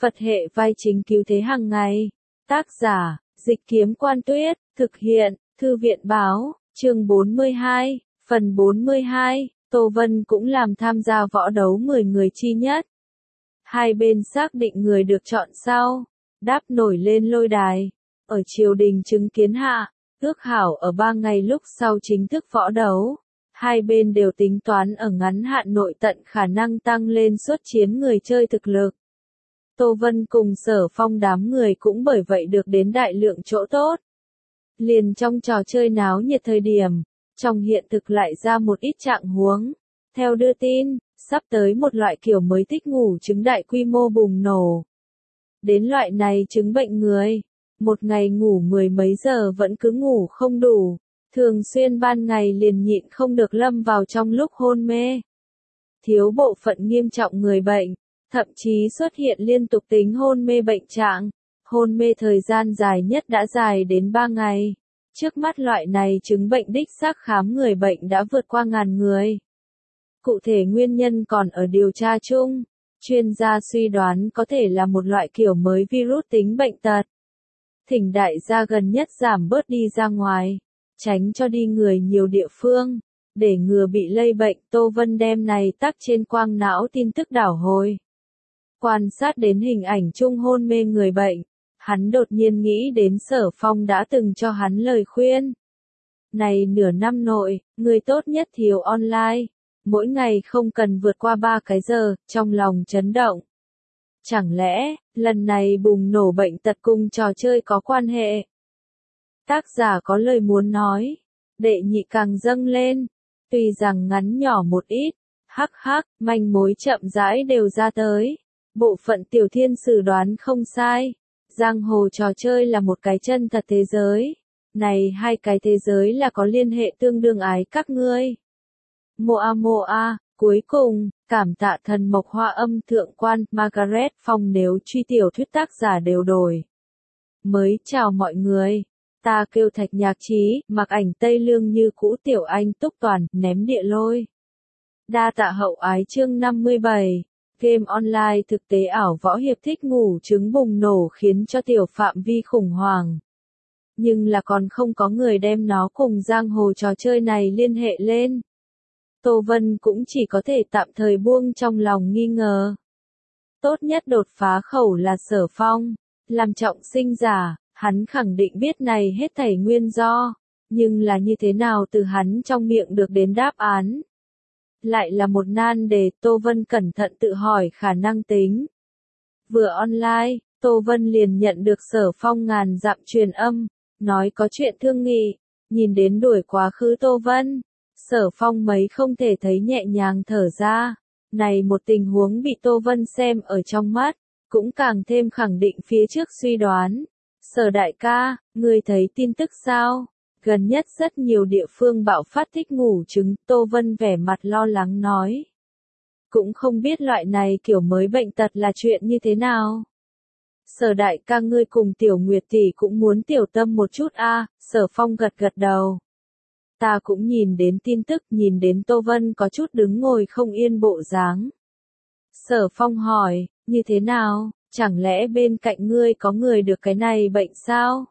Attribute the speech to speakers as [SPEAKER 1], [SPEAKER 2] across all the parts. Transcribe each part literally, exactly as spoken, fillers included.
[SPEAKER 1] Phật hệ vai chính cứu thế hàng ngày. Tác giả, Dịch Kiếm Quan Tuyết, thực hiện, Thư viện Báo, chương bốn mươi hai, phần bốn mươi hai, Tô Vân cũng làm tham gia võ đấu mười người chi nhất. Hai bên xác định người được chọn sau, đáp nổi lên lôi đài, ở triều đình chứng kiến hạ, ước hảo ở ba ngày lúc sau chính thức võ đấu. Hai bên đều tính toán ở ngắn hạn nội tận khả năng tăng lên xuất chiến người chơi thực lực. Tô Vân cùng Sở Phong đám người cũng bởi vậy được đến đại lượng chỗ tốt. Liền trong trò chơi náo nhiệt thời điểm, trong hiện thực lại ra một ít trạng huống. Theo đưa tin, sắp tới một loại kiểu mới tích ngủ chứng đại quy mô bùng nổ. Đến loại này chứng bệnh người, một ngày ngủ mười mấy giờ vẫn cứ ngủ không đủ, thường xuyên ban ngày liền nhịn không được lâm vào trong lúc hôn mê. Thiếu bộ phận nghiêm trọng người bệnh, thậm chí xuất hiện liên tục tính hôn mê bệnh trạng, hôn mê thời gian dài nhất đã dài đến ba ngày. Trước mắt loại này chứng bệnh đích xác khám người bệnh đã vượt qua ngàn người. Cụ thể nguyên nhân còn ở điều tra chung, chuyên gia suy đoán có thể là một loại kiểu mới virus tính bệnh tật. Thỉnh đại gia gần nhất giảm bớt đi ra ngoài, tránh cho đi người nhiều địa phương, để ngừa bị lây bệnh. Tô Vân đem này tắc trên quang não tin tức đảo hồi. Quan sát đến hình ảnh chung hôn mê người bệnh, hắn đột nhiên nghĩ đến Sở Phong đã từng cho hắn lời khuyên. Này nửa năm nội, người tốt nhất thiếu online, mỗi ngày không cần vượt qua ba cái giờ, trong lòng chấn động. Chẳng lẽ, lần này bùng nổ bệnh tật cùng trò chơi có quan hệ? Tác giả có lời muốn nói, đệ nhị càng dâng lên, tuy rằng ngắn nhỏ một ít, hắc hắc, manh mối chậm rãi đều ra tới. Bộ phận tiểu thiên sử đoán không sai, giang hồ trò chơi là một cái chân thật thế giới, này hai cái thế giới là có liên hệ tương đương ái các ngươi. Moa Moa, cuối cùng, cảm tạ thần mộc hoa âm thượng quan, Margaret Phong nếu truy tiểu thuyết tác giả đều đổi. Mới chào mọi người, ta kêu Thạch Nhạc Trí, mặc ảnh Tây Lương như cũ tiểu anh túc toàn, ném địa lôi. Đa tạ hậu ái chương năm mươi bảy. Game online thực tế ảo võ hiệp thích ngủ chứng bùng nổ khiến cho tiểu phạm vi khủng hoảng. Nhưng là còn không có người đem nó cùng giang hồ trò chơi này liên hệ lên. Tô Vân cũng chỉ có thể tạm thời buông trong lòng nghi ngờ. Tốt nhất đột phá khẩu là Sở Phong, làm trọng sinh giả, hắn khẳng định biết này hết thảy nguyên do, nhưng là như thế nào từ hắn trong miệng được đến đáp án. Lại là một nan đề, Tô Vân cẩn thận tự hỏi khả năng tính. Vừa online, Tô Vân liền nhận được Sở Phong ngàn dặm truyền âm, nói có chuyện thương nghị, nhìn đến đuổi quá khứ Tô Vân. Sở Phong mấy không thể thấy nhẹ nhàng thở ra, này một tình huống bị Tô Vân xem ở trong mắt, cũng càng thêm khẳng định phía trước suy đoán. Sở đại ca, ngươi thấy tin tức sao? Gần nhất rất nhiều địa phương bạo phát thích ngủ chứng, Tô Vân vẻ mặt lo lắng nói. Cũng không biết loại này kiểu mới bệnh tật là chuyện như thế nào. Sở đại ca ngươi cùng tiểu Nguyệt tỷ cũng muốn tiểu tâm một chút a. À, Sở Phong gật gật đầu. Ta cũng nhìn đến tin tức, nhìn đến Tô Vân có chút đứng ngồi không yên bộ dáng. Sở Phong hỏi, như thế nào, chẳng lẽ bên cạnh ngươi có người được cái này bệnh sao?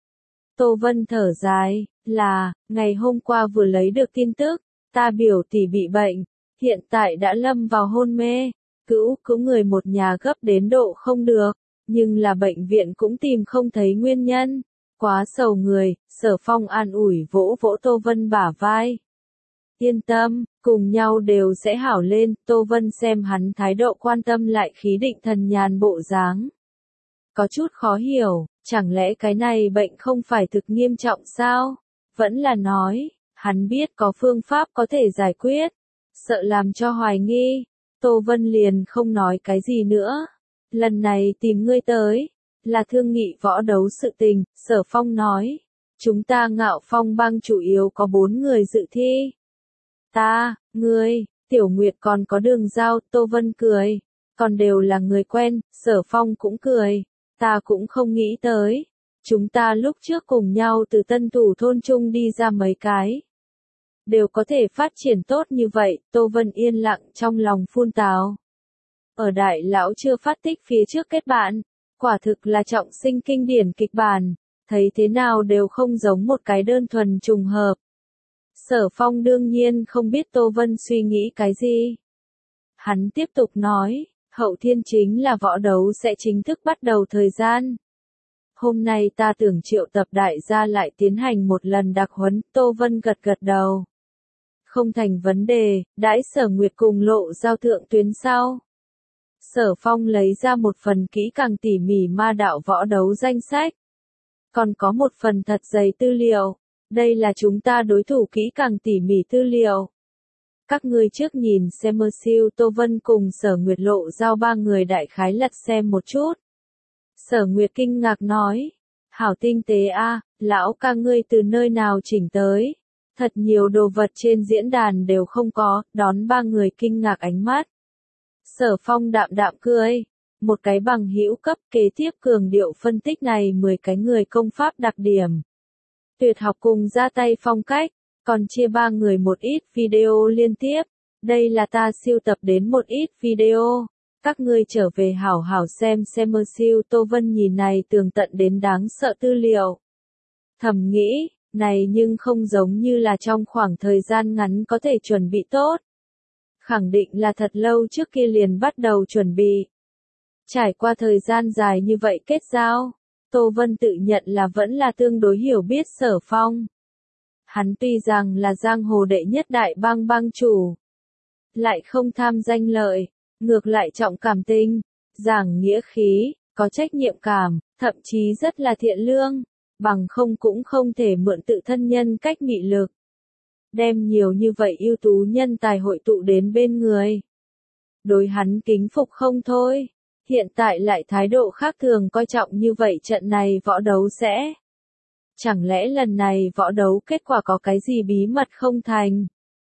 [SPEAKER 1] Tô Vân thở dài, là, ngày hôm qua vừa lấy được tin tức, ta biểu tỷ bị bệnh, hiện tại đã lâm vào hôn mê, cứu cứu người một nhà gấp đến độ không được, nhưng là bệnh viện cũng tìm không thấy nguyên nhân, quá sầu người. Sở Phong an ủi vỗ vỗ Tô Vân bả vai. Yên tâm, cùng nhau đều sẽ hảo lên. Tô Vân xem hắn thái độ quan tâm lại khí định thần nhàn bộ dáng. Có chút khó hiểu, chẳng lẽ cái này bệnh không phải thực nghiêm trọng sao? Vẫn là nói, hắn biết có phương pháp có thể giải quyết. Sợ làm cho hoài nghi, Tô Vân liền không nói cái gì nữa. Lần này tìm ngươi tới, là thương nghị võ đấu sự tình. Sở Phong nói, chúng ta Ngạo Phong bang chủ yếu có bốn người dự thi. Ta, ngươi, Tiểu Nguyệt còn có Đường Giao. Tô Vân cười, còn đều là người quen. Sở Phong cũng cười. Ta cũng không nghĩ tới, chúng ta lúc trước cùng nhau từ Tân Thủ thôn chung đi ra mấy cái. Đều có thể phát triển tốt như vậy. Tô Vân yên lặng trong lòng phun tào. ở đại lão chưa phát tích phía trước kết bạn, quả thực là trọng sinh kinh điển kịch bản, thấy thế nào đều không giống một cái đơn thuần trùng hợp. Sở Phong đương nhiên không biết Tô Vân suy nghĩ cái gì. Hắn tiếp tục nói, hậu thiên chính là võ đấu sẽ chính thức bắt đầu thời gian. Hôm nay ta tưởng triệu tập đại gia lại tiến hành một lần đặc huấn, Tô Vân gật gật đầu. Không thành vấn đề, đãi Sở Nguyệt cùng Lộ Giao thượng tuyến sau. Sở Phong lấy ra một phần kỹ càng tỉ mỉ ma đạo võ đấu danh sách. Còn có một phần thật dày tư liệu. Đây là chúng ta đối thủ kỹ càng tỉ mỉ tư liệu. Các ngươi trước nhìn xem mơ siêu Tô Vân cùng Sở Nguyệt Lộ Giao ba người đại khái lật xem một chút. Sở Nguyệt kinh ngạc nói. Hảo tinh tế a, lão ca ngươi từ nơi nào chỉnh tới. Thật nhiều đồ vật trên diễn đàn đều không có, đón ba người kinh ngạc ánh mắt. Sở Phong đạm đạm cười. Một cái bằng hữu cấp kế tiếp cường điệu phân tích này mười cái người công pháp đặc điểm. Tuyệt học cùng ra tay phong cách, còn chia ba người một ít video liên tiếp. Đây là ta siêu tập đến một ít video. Các ngươi trở về hảo hảo xem xem mơ siêu Tô Vân nhìn này tường tận đến đáng sợ tư liệu. Thầm nghĩ, này nhưng không giống như là trong khoảng thời gian ngắn có thể chuẩn bị tốt. Khẳng định là thật lâu trước kia liền bắt đầu chuẩn bị. Trải qua thời gian dài như vậy kết giao, Tô Vân tự nhận là vẫn là tương đối hiểu biết Sở Phong. Hắn tuy rằng là giang hồ đệ nhất đại bang bang chủ, lại không tham danh lợi, ngược lại trọng cảm tình, giảng nghĩa khí, có trách nhiệm cảm, thậm chí rất là thiện lương, bằng không cũng không thể mượn tự thân nhân cách mị lực. Đem nhiều như vậy ưu tú nhân tài hội tụ đến bên người. Đối hắn kính phục không thôi. Hiện tại lại thái độ khác thường coi trọng như vậy trận này võ đấu sẽ. Chẳng lẽ lần này võ đấu kết quả có cái gì bí mật không thành?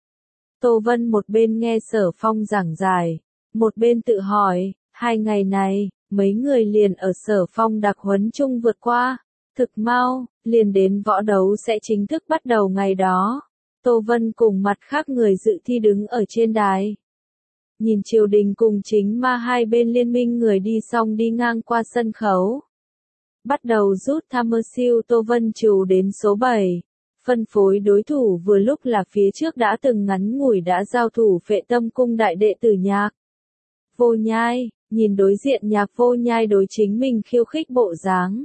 [SPEAKER 1] Tô Vân một bên nghe Sở Phong giảng giải, một bên tự hỏi, hai ngày này, mấy người liền ở Sở Phong đặc huấn chung vượt qua, thực mau, liền đến võ đấu sẽ chính thức bắt đầu ngày đó. Tô Vân cùng mặt khác người dự thi đứng ở trên đài. Nhìn triều đình cùng chính ma hai bên liên minh người đi xong đi ngang qua sân khấu. Bắt đầu rút tham mơ siêu Tô Vân trù đến số bảy. Phân phối đối thủ vừa lúc là phía trước đã từng ngắn ngủi đã giao thủ Phệ Tâm cung đại đệ tử Nhạc Vô Nhai, nhìn đối diện Nhạc Vô Nhai đối chính mình khiêu khích bộ dáng.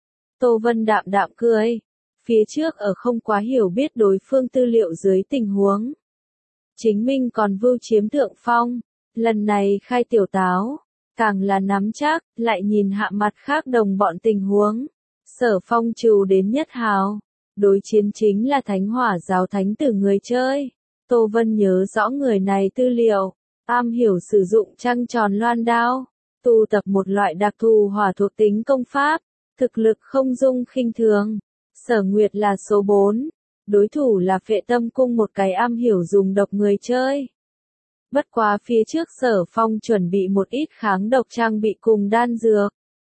[SPEAKER 1] Tô Vân đạm đạm cười. Phía trước ở không quá hiểu biết đối phương tư liệu dưới tình huống. Chính mình còn vưu chiếm thượng phong, lần này khai tiểu táo, càng là nắm chắc, lại nhìn hạ mặt khác đồng bọn tình huống. Sở Phong trù đến nhất hào, đối chiến chính là Thánh Hỏa giáo thánh tử người chơi. Tô Vân nhớ rõ người này tư liệu, am hiểu sử dụng trăng tròn loan đao, tu tập một loại đặc thù hỏa thuộc tính công pháp, thực lực không dung khinh thường. Sở Nguyệt là số bốn. Đối thủ là Phệ Tâm cung một cái am hiểu dùng độc người chơi. Bất quá phía trước Sở Phong chuẩn bị một ít kháng độc trang bị cùng đan dược.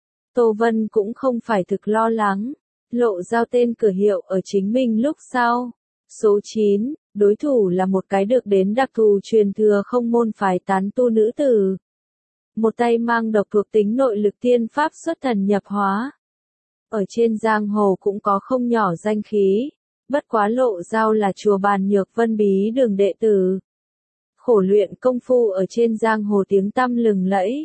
[SPEAKER 1] Tô Vân cũng không phải thực lo lắng. Lộ Giao tên cửa hiệu ở chính mình lúc sau. Số chín, đối thủ là một cái được đến đặc thù truyền thừa không môn phái tán tu nữ tử. Một tay mang độc thuộc tính nội lực tiên pháp xuất thần nhập hóa. Ở trên giang hồ cũng có không nhỏ danh khí. Bất quá Lộ Giao là chùa Bàn Nhược Vân bí đường đệ tử. Khổ luyện công phu ở trên giang hồ tiếng tăm lừng lẫy.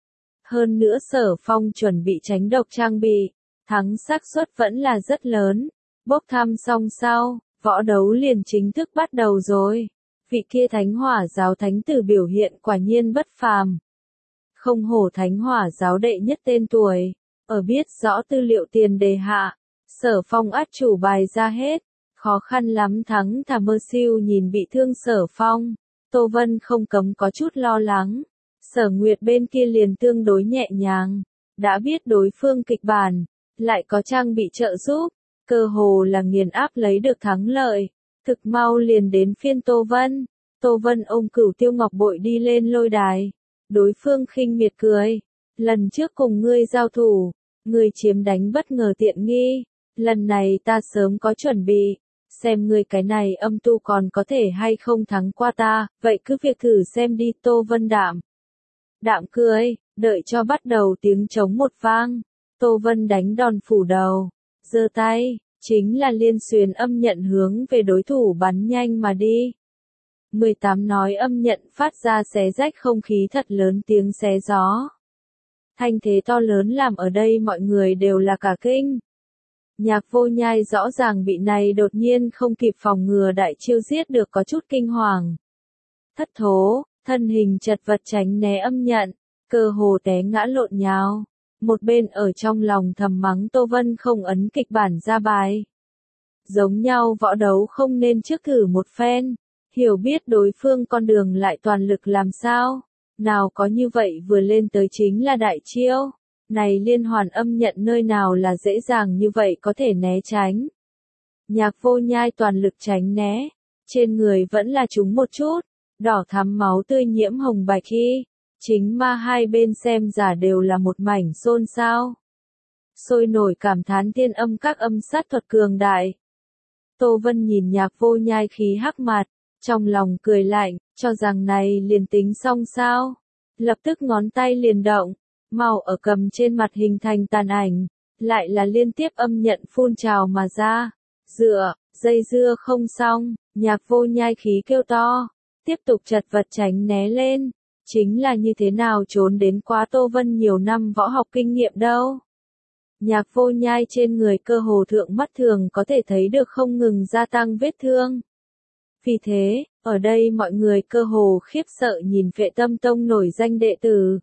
[SPEAKER 1] Hơn nữa Sở Phong chuẩn bị tránh độc trang bị, thắng xác suất vẫn là rất lớn. Bốc thăm xong sau, võ đấu liền chính thức bắt đầu rồi. Vị kia Thánh Hỏa giáo thánh tử biểu hiện quả nhiên bất phàm. Không hổ Thánh Hỏa giáo đệ nhất tên tuổi, ở biết rõ tư liệu tiền đề hạ, Sở Phong át chủ bài ra hết. Khó khăn lắm thắng thà mơ siêu nhìn bị thương Sở Phong. Tô Vân không cấm có chút lo lắng. Sở Nguyệt bên kia liền tương đối nhẹ nhàng. Đã biết đối phương kịch bản, lại có trang bị trợ giúp. Cơ hồ là nghiền áp lấy được thắng lợi. Thực mau liền đến phiên Tô Vân. Tô Vân ôm Cửu Tiêu Ngọc bội đi lên lôi đài. Đối phương khinh miệt cười. Lần trước cùng ngươi giao thủ, ngươi chiếm đánh bất ngờ tiện nghi. Lần này ta sớm có chuẩn bị. Xem ngươi cái này âm tu còn có thể hay không thắng qua ta, vậy cứ việc thử xem đi. Tô Vân đạm đạm cười, đợi cho bắt đầu tiếng trống một vang. Tô Vân đánh đòn phủ đầu, giơ tay, chính là liên xuyến âm nhận hướng về đối thủ bắn nhanh mà đi. mười tám nói âm nhận phát ra xé rách không khí thật lớn, tiếng xé gió. Thanh thế to lớn làm ở đây mọi người đều là cả kinh. Nhạc Vô Nhai rõ ràng bị này đột nhiên không kịp phòng ngừa đại chiêu giết được có chút kinh hoàng. Thất thố, thân hình chật vật tránh né âm nhận, cơ hồ té ngã lộn nhào. Một bên ở trong lòng thầm mắng Tô Vân không ấn kịch bản ra bài. Giống nhau võ đấu không nên trước thử một phen, hiểu biết đối phương con đường lại toàn lực làm sao. Nào có như vậy vừa lên tới chính là đại chiêu. Này liên hoàn âm nhận nơi nào là dễ dàng như vậy có thể né tránh. Nhạc Vô Nhai toàn lực tránh né, trên người vẫn là trúng một chút, đỏ thắm máu tươi nhiễm hồng bạch khi. Chính ma hai bên xem giả đều là một mảnh xôn xao. Sôi nổi cảm thán tiên âm các âm sát thuật cường đại. Tô Vân nhìn Nhạc Vô Nhai khí hắc mặt, trong lòng cười lạnh, cho rằng này liền tính xong sao. Lập tức ngón tay liền động, màu ở cầm trên mặt hình thành tàn ảnh, lại là liên tiếp âm nhận phun trào mà ra. Dựa, dây dưa không xong, Nhạc Vô Nhai khí kêu to, tiếp tục chật vật tránh né lên. Chính là như thế nào trốn đến quá Tô Vân nhiều năm võ học kinh nghiệm đâu. Nhạc Vô Nhai trên người cơ hồ thượng mắt thường có thể thấy được không ngừng gia tăng vết thương. Vì thế, ở đây mọi người cơ hồ khiếp sợ nhìn Phệ Tâm Tông nổi danh đệ tử.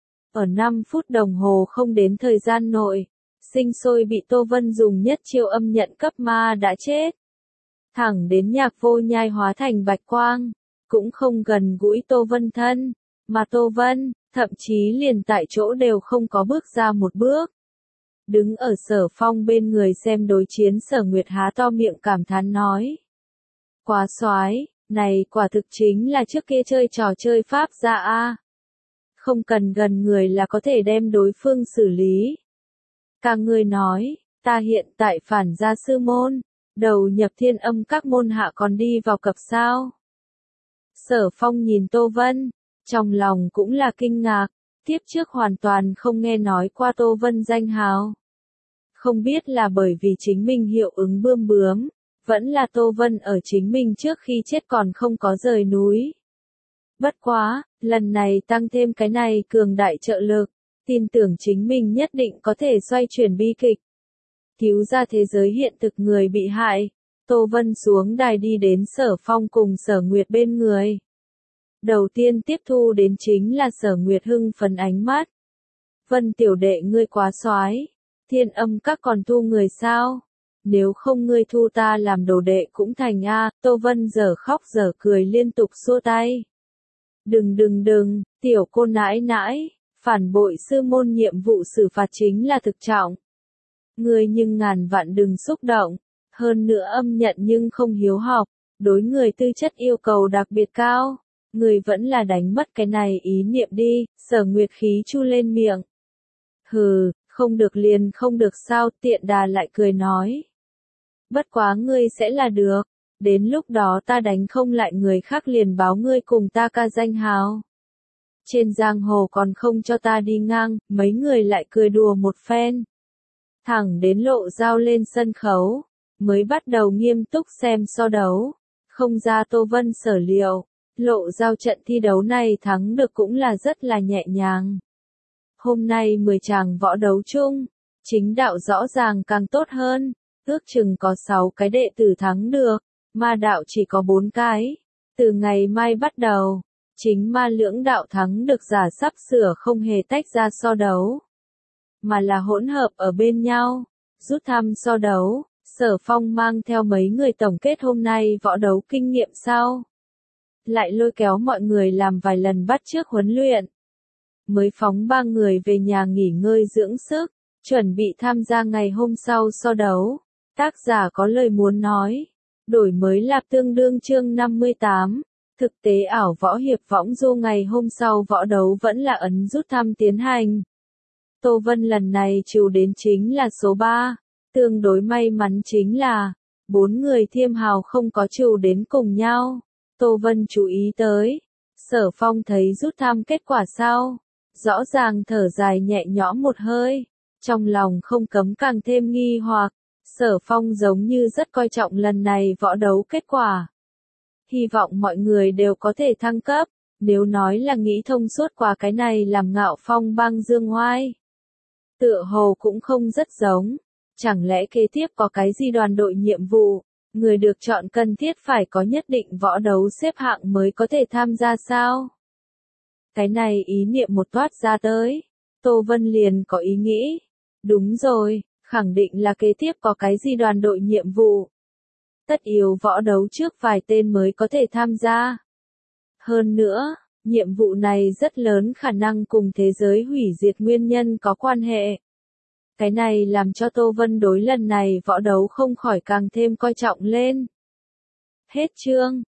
[SPEAKER 1] Ở năm phút đồng hồ không đến thời gian nội, sinh sôi bị Tô Vân dùng nhất chiêu âm nhận cấp ma đã chết. Thẳng đến Nhạc Vô Nhai hóa thành bạch quang, cũng không gần gũi Tô Vân thân. Mà Tô Vân, thậm chí liền tại chỗ đều không có bước ra một bước. Đứng ở Sở Phong bên người xem đối chiến, Sở Nguyệt há to miệng cảm thán nói. Quá soái, này quả thực chính là trước kia chơi trò chơi pháp gia a. Không cần gần người là có thể đem đối phương xử lý. Cả người nói, ta hiện tại phản gia sư môn, đầu nhập thiên âm các môn hạ còn đi vào cập sao. Sở Phong nhìn Tô Vân. Trong lòng cũng là kinh ngạc, tiếp trước hoàn toàn không nghe nói qua Tô Vân danh hào. Không biết là bởi vì chính mình hiệu ứng bươm bướm, vẫn là Tô Vân ở chính mình trước khi chết còn không có rời núi. Bất quá, lần này tăng thêm cái này cường đại trợ lực, tin tưởng chính mình nhất định có thể xoay chuyển bi kịch. Cứu ra thế giới hiện thực người bị hại, Tô Vân xuống đài đi đến Sở Phong cùng Sở Nguyệt bên người. Đầu tiên tiếp thu đến chính là Sở Nguyệt hưng phấn ánh mắt. Vân tiểu đệ ngươi quá soái, thiên âm các còn thu người sao? Nếu không ngươi thu ta làm đồ đệ cũng thành a. Tô Vân giờ khóc giờ cười liên tục xua tay. Đừng đừng đừng, tiểu cô nãi nãi, phản bội sư môn nhiệm vụ xử phạt chính là thực trọng. Ngươi nhưng ngàn vạn đừng xúc động, hơn nữa âm nhận nhưng không hiếu học, đối người tư chất yêu cầu đặc biệt cao. Người vẫn là đánh mất cái này ý niệm đi. Sở Nguyệt khí chu lên miệng. Hừ, không được liền không được sao, tiện đà lại cười nói. Bất quá ngươi sẽ là được, đến lúc đó ta đánh không lại người khác liền báo ngươi cùng ta ca danh hào. Trên giang hồ còn không cho ta đi ngang, mấy người lại cười đùa một phen. Thẳng đến Lộ Giao lên sân khấu, mới bắt đầu nghiêm túc xem so đấu. Không ra Tô Vân sở liệu. Lộ Giao trận thi đấu này thắng được cũng là rất là nhẹ nhàng. Hôm nay mười chàng võ đấu chung, chính đạo rõ ràng càng tốt hơn, ước chừng có sáu cái đệ tử thắng được, ma đạo chỉ có bốn cái. Từ ngày mai bắt đầu, chính ma lưỡng đạo thắng được giả sắp sửa không hề tách ra so đấu, mà là hỗn hợp ở bên nhau. Rút thăm so đấu, Sở Phong mang theo mấy người tổng kết hôm nay võ đấu kinh nghiệm sau. Lại lôi kéo mọi người làm vài lần bắt chước huấn luyện. Mới phóng ba người về nhà nghỉ ngơi dưỡng sức, chuẩn bị tham gia ngày hôm sau so đấu. Tác giả có lời muốn nói. Đổi mới lạp tương đương chương năm mươi tám. Thực tế ảo võ hiệp võng du ngày hôm sau võ đấu vẫn là ấn rút thăm tiến hành. Tô Vân lần này chịu đến chính là số ba. Tương đối may mắn chính là, bốn người thiêm hào không có chịu đến cùng nhau. Tô Vân chú ý tới. Sở Phong thấy rút thăm kết quả sau, Rõ ràng thở dài nhẹ nhõm một hơi, trong lòng không cấm càng thêm nghi hoặc, Sở Phong giống như rất coi trọng lần này võ đấu kết quả. Hy vọng mọi người đều có thể thăng cấp, nếu nói là nghĩ thông suốt qua cái này làm Ngạo Phong bang dương oai. Tựa hồ cũng không rất giống, chẳng lẽ kế tiếp có cái gì đoàn đội nhiệm vụ, người được chọn cần thiết phải có nhất định võ đấu xếp hạng mới có thể tham gia sao? Cái này ý niệm một toát ra tới, Tô Vân liền có ý nghĩ, đúng rồi, khẳng định là kế tiếp có cái gì đoàn đội nhiệm vụ. Tất yếu võ đấu trước vài tên mới có thể tham gia. Hơn nữa, nhiệm vụ này rất lớn khả năng cùng thế giới hủy diệt nguyên nhân có quan hệ. Cái này làm cho Tô Vân đối lần này võ đấu không khỏi càng thêm coi trọng lên. Hết chương.